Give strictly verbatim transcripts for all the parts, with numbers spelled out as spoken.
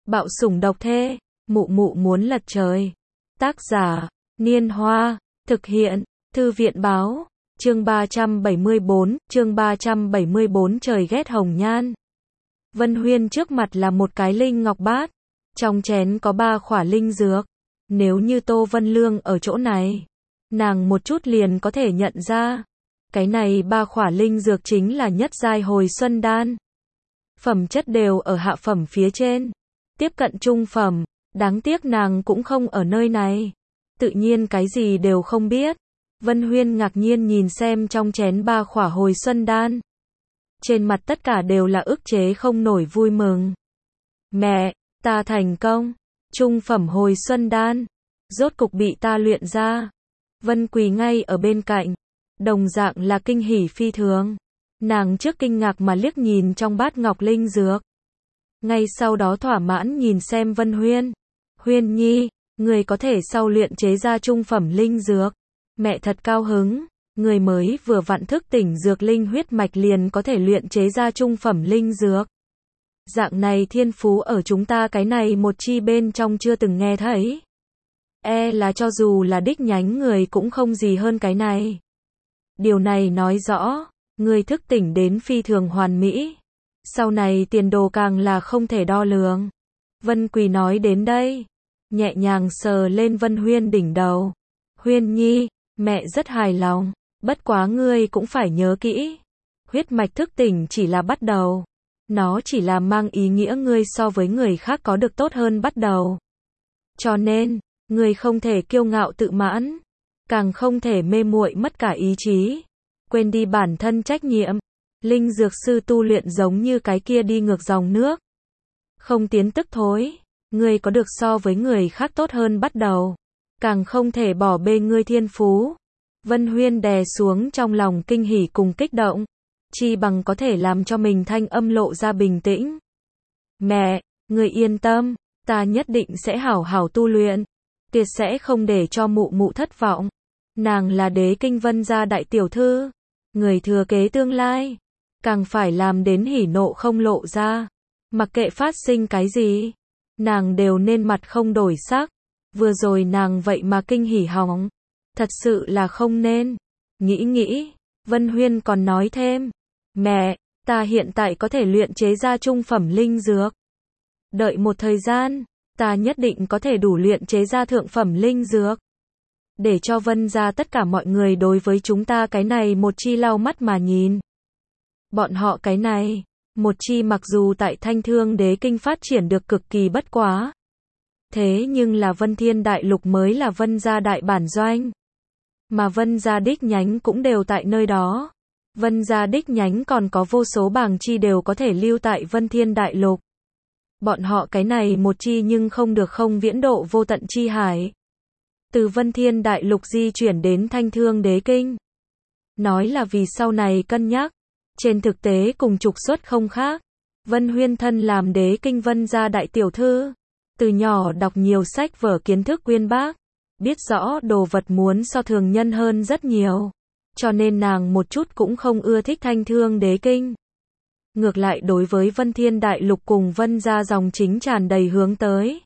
Bạo sủng độc thê, mụ mụ muốn lật trời. Tác giả, Niên Hoa, thực hiện, Thư viện Báo, chương ba trăm bảy mươi bốn, chương ba trăm bảy mươi bốn trời ghét hồng nhan. Vân Huyên trước mặt là một cái linh ngọc bát, trong chén có ba khỏa linh dược. Nếu như Tô Vân Lương ở chỗ này, nàng một chút liền có thể nhận ra. Cái này ba khỏa linh dược chính là nhất giai hồi xuân đan. Phẩm chất đều ở hạ phẩm phía trên, tiếp cận trung phẩm, đáng tiếc nàng cũng không ở nơi này. Tự nhiên cái gì đều không biết. Vân Huyên ngạc nhiên nhìn xem trong chén ba khỏa hồi xuân đan. Trên mặt tất cả đều là ức chế không nổi vui mừng. Mẹ, ta thành công, trung phẩm hồi xuân đan, rốt cục bị ta luyện ra. Vân quỳ ngay ở bên cạnh, đồng dạng là kinh hỉ phi thường. Nàng trước kinh ngạc mà liếc nhìn trong bát ngọc linh dược. Ngay sau đó thỏa mãn nhìn xem Vân Huyên. Huyên nhi, người có thể sau luyện chế ra trung phẩm linh dược. Mẹ thật cao hứng, người mới vừa vặn thức tỉnh dược linh huyết mạch liền có thể luyện chế ra trung phẩm linh dược. Dạng này thiên phú ở chúng ta cái này một chi bên trong chưa từng nghe thấy. E là cho dù là đích nhánh người cũng không gì hơn cái này. Điều này nói rõ, người thức tỉnh đến phi thường hoàn mỹ. Sau này tiền đồ càng là không thể đo lường. Vân Quỳ nói đến đây, nhẹ nhàng sờ lên Vân Huyên đỉnh đầu. Huyên nhi, mẹ rất hài lòng, bất quá ngươi cũng phải nhớ kỹ. Huyết mạch thức tỉnh chỉ là bắt đầu. Nó chỉ là mang ý nghĩa ngươi so với người khác có được tốt hơn bắt đầu. Cho nên, ngươi không thể kiêu ngạo tự mãn, càng không thể mê muội mất cả ý chí, quên đi bản thân trách nhiệm. Linh dược sư tu luyện giống như cái kia đi ngược dòng nước, không tiến tức thối. Ngươi có được so với người khác tốt hơn bắt đầu, càng không thể bỏ bê ngươi thiên phú. Vân Huyên đè xuống trong lòng kinh hỉ cùng kích động, chi bằng có thể làm cho mình thanh âm lộ ra bình tĩnh. Mẹ, ngươi yên tâm, ta nhất định sẽ hảo hảo tu luyện, tuyệt sẽ không để cho mụ mụ thất vọng. Nàng là đế kinh Vân gia đại tiểu thư, người thừa kế tương lai, càng phải làm đến hỉ nộ không lộ ra. Mặc kệ phát sinh cái gì, nàng đều nên mặt không đổi sắc. Vừa rồi nàng vậy mà kinh hỉ hỏng, thật sự là không nên. Nghĩ nghĩ, Vân Huyên còn nói thêm, mẹ, ta hiện tại có thể luyện chế ra trung phẩm linh dược. Đợi một thời gian, ta nhất định có thể đủ luyện chế ra thượng phẩm linh dược. Để cho Vân gia tất cả mọi người đối với chúng ta cái này một chi lau mắt mà nhìn. Bọn họ cái này, một chi mặc dù tại Thanh Thương Đế Kinh phát triển được cực kỳ bất quá. Thế nhưng là Vân Thiên Đại Lục mới là Vân gia đại bản doanh. Mà Vân gia đích nhánh cũng đều tại nơi đó. Vân gia đích nhánh còn có vô số bảng chi đều có thể lưu tại Vân Thiên Đại Lục. Bọn họ cái này một chi nhưng không được không viễn độ vô tận chi hải. Từ Vân Thiên Đại Lục di chuyển đến Thanh Thương Đế Kinh. Nói là vì sau này cân nhắc. Trên thực tế cùng trục xuất không khác. Vân Huyên thân làm đế kinh Vân gia đại tiểu thư. Từ nhỏ đọc nhiều sách vở kiến thức uyên bác. Biết rõ đồ vật muốn so thường nhân hơn rất nhiều. Cho nên nàng một chút cũng không ưa thích Thanh Thương Đế Kinh. Ngược lại đối với Vân Thiên Đại Lục cùng Vân gia dòng chính tràn đầy hướng tới.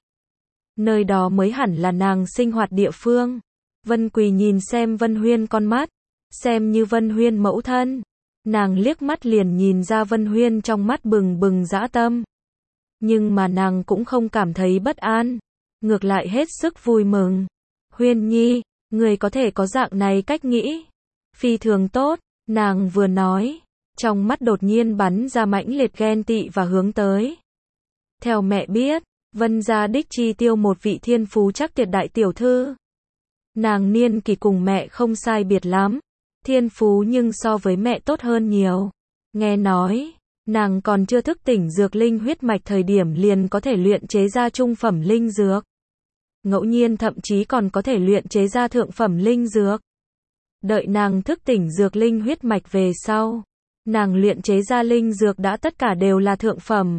Nơi đó mới hẳn là nàng sinh hoạt địa phương. Vân Quỳ nhìn xem Vân Huyên con mắt, xem như Vân Huyên mẫu thân. Nàng liếc mắt liền nhìn ra Vân Huyên trong mắt bừng bừng dã tâm. Nhưng mà nàng cũng không cảm thấy bất an, ngược lại hết sức vui mừng. Huyên nhi, người có thể có dạng này cách nghĩ, phi thường tốt. Nàng vừa nói, trong mắt đột nhiên bắn ra mãnh liệt ghen tị và hướng tới. Theo mẹ biết, Vân gia đích chi tiêu một vị thiên phú chắc tuyệt đại tiểu thư. Nàng niên kỳ cùng mẹ không sai biệt lắm, thiên phú nhưng so với mẹ tốt hơn nhiều. Nghe nói, nàng còn chưa thức tỉnh dược linh huyết mạch thời điểm liền có thể luyện chế ra trung phẩm linh dược. Ngẫu nhiên thậm chí còn có thể luyện chế ra thượng phẩm linh dược. Đợi nàng thức tỉnh dược linh huyết mạch về sau, nàng luyện chế ra linh dược đã tất cả đều là thượng phẩm.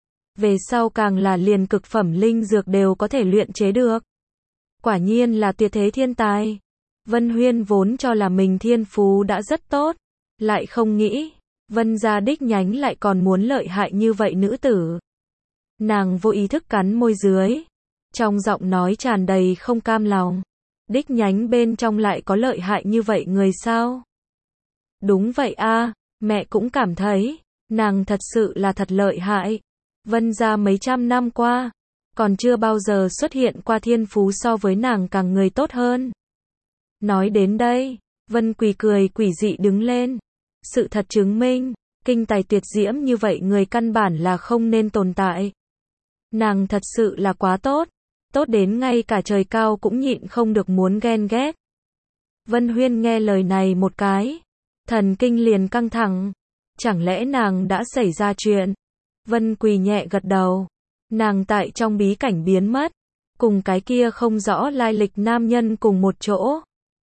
Về sau càng là liền cực phẩm linh dược đều có thể luyện chế được. Quả nhiên là tuyệt thế thiên tài. Vân Huyên vốn cho là mình thiên phú đã rất tốt, lại không nghĩ, Vân gia đích nhánh lại còn muốn lợi hại như vậy nữ tử. Nàng vô ý thức cắn môi dưới. Trong giọng nói tràn đầy không cam lòng. Đích nhánh bên trong lại có lợi hại như vậy người sao? Đúng vậy a, mẹ cũng cảm thấy, nàng thật sự là thật lợi hại. Vân gia mấy trăm năm qua, còn chưa bao giờ xuất hiện qua thiên phú so với nàng càng người tốt hơn. Nói đến đây, Vân Quỳ cười quỷ dị đứng lên. Sự thật chứng minh, kinh tài tuyệt diễm như vậy người căn bản là không nên tồn tại. Nàng thật sự là quá tốt, tốt đến ngay cả trời cao cũng nhịn không được muốn ghen ghét. Vân Huyên nghe lời này một cái, thần kinh liền căng thẳng. Chẳng lẽ nàng đã xảy ra chuyện? Vân Quỳ nhẹ gật đầu. Nàng tại trong bí cảnh biến mất, cùng cái kia không rõ lai lịch nam nhân cùng một chỗ.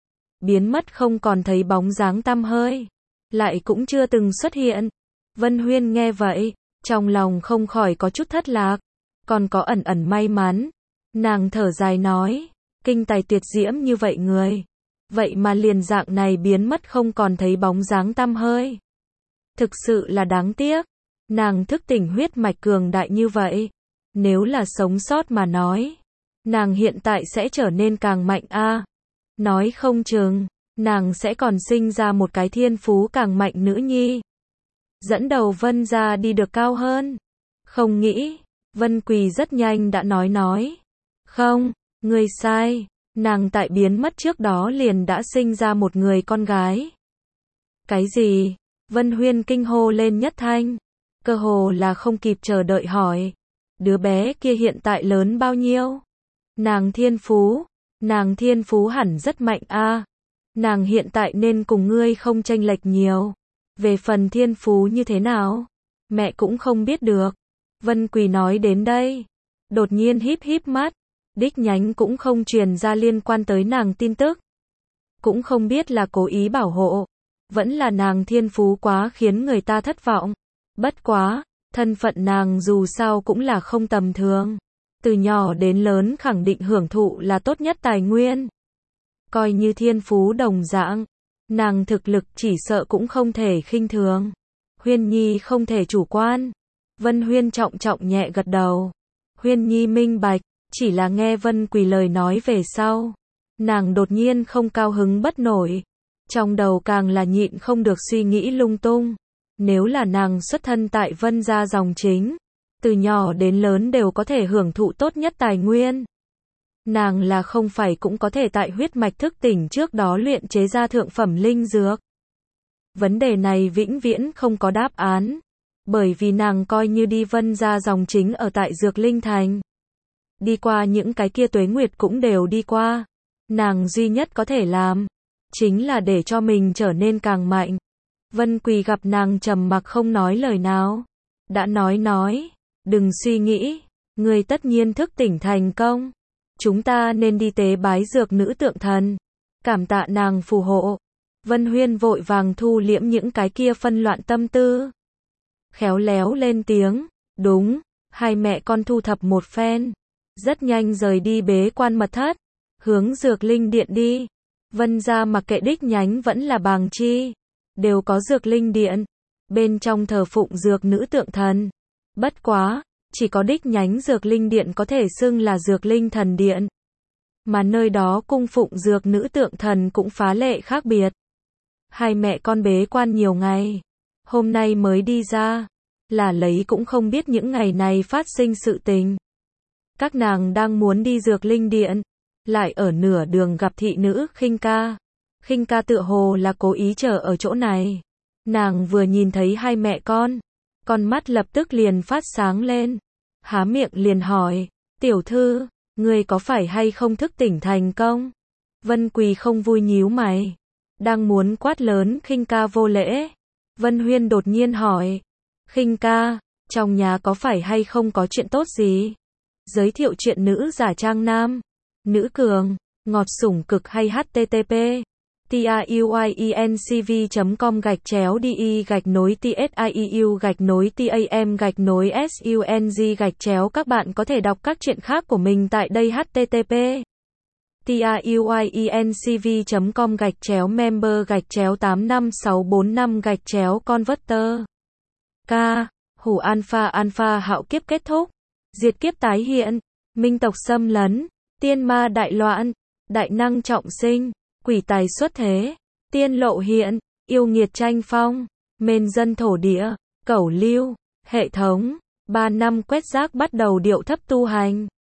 Biến mất không còn thấy bóng dáng tăm hơi, lại cũng chưa từng xuất hiện. Vân Huyên nghe vậy, trong lòng không khỏi có chút thất lạc, còn có ẩn ẩn may mắn. Nàng thở dài nói, kinh tài tuyệt diễm như vậy người, vậy mà liền dạng này biến mất không còn thấy bóng dáng tăm hơi. Thực sự là đáng tiếc, nàng thức tỉnh huyết mạch cường đại như vậy, nếu là sống sót mà nói, nàng hiện tại sẽ trở nên càng mạnh a. À. Nói không chừng, nàng sẽ còn sinh ra một cái thiên phú càng mạnh nữ nhi. Dẫn đầu Vân gia đi được cao hơn. Không nghĩ, Vân Quỳ rất nhanh đã nói nói. Không, ngươi sai, nàng tại biến mất trước đó liền đã sinh ra một người con gái. Cái gì? Vân Huyên kinh hô lên nhất thanh. Cơ hồ là không kịp chờ đợi hỏi. Đứa bé kia hiện tại lớn bao nhiêu? Nàng thiên phú. Nàng thiên phú hẳn rất mạnh a. À. Nàng hiện tại nên cùng ngươi không chênh lệch nhiều. Về phần thiên phú như thế nào? Mẹ cũng không biết được. Vân Quỳ nói đến đây. Đột nhiên híp híp mắt. Đích nhánh cũng không truyền ra liên quan tới nàng tin tức. Cũng không biết là cố ý bảo hộ. Vẫn là nàng thiên phú quá khiến người ta thất vọng. Bất quá, thân phận nàng dù sao cũng là không tầm thường. Từ nhỏ đến lớn khẳng định hưởng thụ là tốt nhất tài nguyên. Coi như thiên phú đồng dạng, nàng thực lực chỉ sợ cũng không thể khinh thường. Huyên Nhi không thể chủ quan. Vân Huyên trọng trọng nhẹ gật đầu. Huyên Nhi minh bạch, chỉ là nghe Vân Quỳ lời nói về sau. Nàng đột nhiên không cao hứng bất nổi. Trong đầu càng là nhịn không được suy nghĩ lung tung. Nếu là nàng xuất thân tại Vân gia dòng chính, từ nhỏ đến lớn đều có thể hưởng thụ tốt nhất tài nguyên. Nàng là không phải cũng có thể tại huyết mạch thức tỉnh trước đó luyện chế ra thượng phẩm linh dược. Vấn đề này vĩnh viễn không có đáp án. Bởi vì nàng coi như đi Vân gia dòng chính ở tại Dược Linh Thành. Đi qua những cái kia tuế nguyệt cũng đều đi qua. Nàng duy nhất có thể làm, chính là để cho mình trở nên càng mạnh. Vân Quỳ gặp nàng trầm mặc không nói lời nào. Đã nói nói, đừng suy nghĩ, ngươi tất nhiên thức tỉnh thành công. Chúng ta nên đi tế bái dược nữ tượng thần. Cảm tạ nàng phù hộ. Vân Huyên vội vàng thu liễm những cái kia phân loạn tâm tư. Khéo léo lên tiếng, đúng, hai mẹ con thu thập một phen. Rất nhanh rời đi bế quan mật thất, hướng Dược Linh Điện đi. Vân gia mặc kệ đích nhánh vẫn là bàng chi, đều có Dược Linh Điện. Bên trong thờ phụng dược nữ tượng thần. Bất quá, chỉ có đích nhánh Dược Linh Điện có thể xưng là Dược Linh Thần Điện. Mà nơi đó cung phụng dược nữ tượng thần cũng phá lệ khác biệt. Hai mẹ con bế quan nhiều ngày, hôm nay mới đi ra, là lấy cũng không biết những ngày này phát sinh sự tình. Các nàng đang muốn đi Dược Linh Điện, lại ở nửa đường gặp thị nữ Khinh Ca. Khinh Ca tựa hồ là cố ý chờ ở chỗ này. Nàng vừa nhìn thấy hai mẹ con, con mắt lập tức liền phát sáng lên. Há miệng liền hỏi, tiểu thư, ngươi có phải hay không thức tỉnh thành công? Vân Quỳ không vui nhíu mày, đang muốn quát lớn Khinh Ca vô lễ. Vân Huyên đột nhiên hỏi, Khinh Ca, trong nhà có phải hay không có chuyện tốt gì? Giới thiệu chuyện nữ giả trang nam, nữ cường, ngọt sủng cực hay http tiuyencv.com gạch chéo đi gạch nối tsiu gạch nối tam gạch nối sung gạch chéo. Các bạn có thể đọc các chuyện khác của mình tại đây. Http tiuyencv.com gạch chéo member gạch chéo tám năm sáu bốn năm gạch chéo converter. K. Hủ alpha alpha hạo kiếp kết thúc. diệt kiếp tái hiện, minh tộc xâm lấn, tiên ma đại loạn, đại năng trọng sinh, quỷ tài xuất thế, tiên lộ hiện, yêu nghiệt tranh phong, mên dân thổ địa, cẩu lưu, hệ thống, ba năm quét rác bắt đầu điệu thấp tu hành.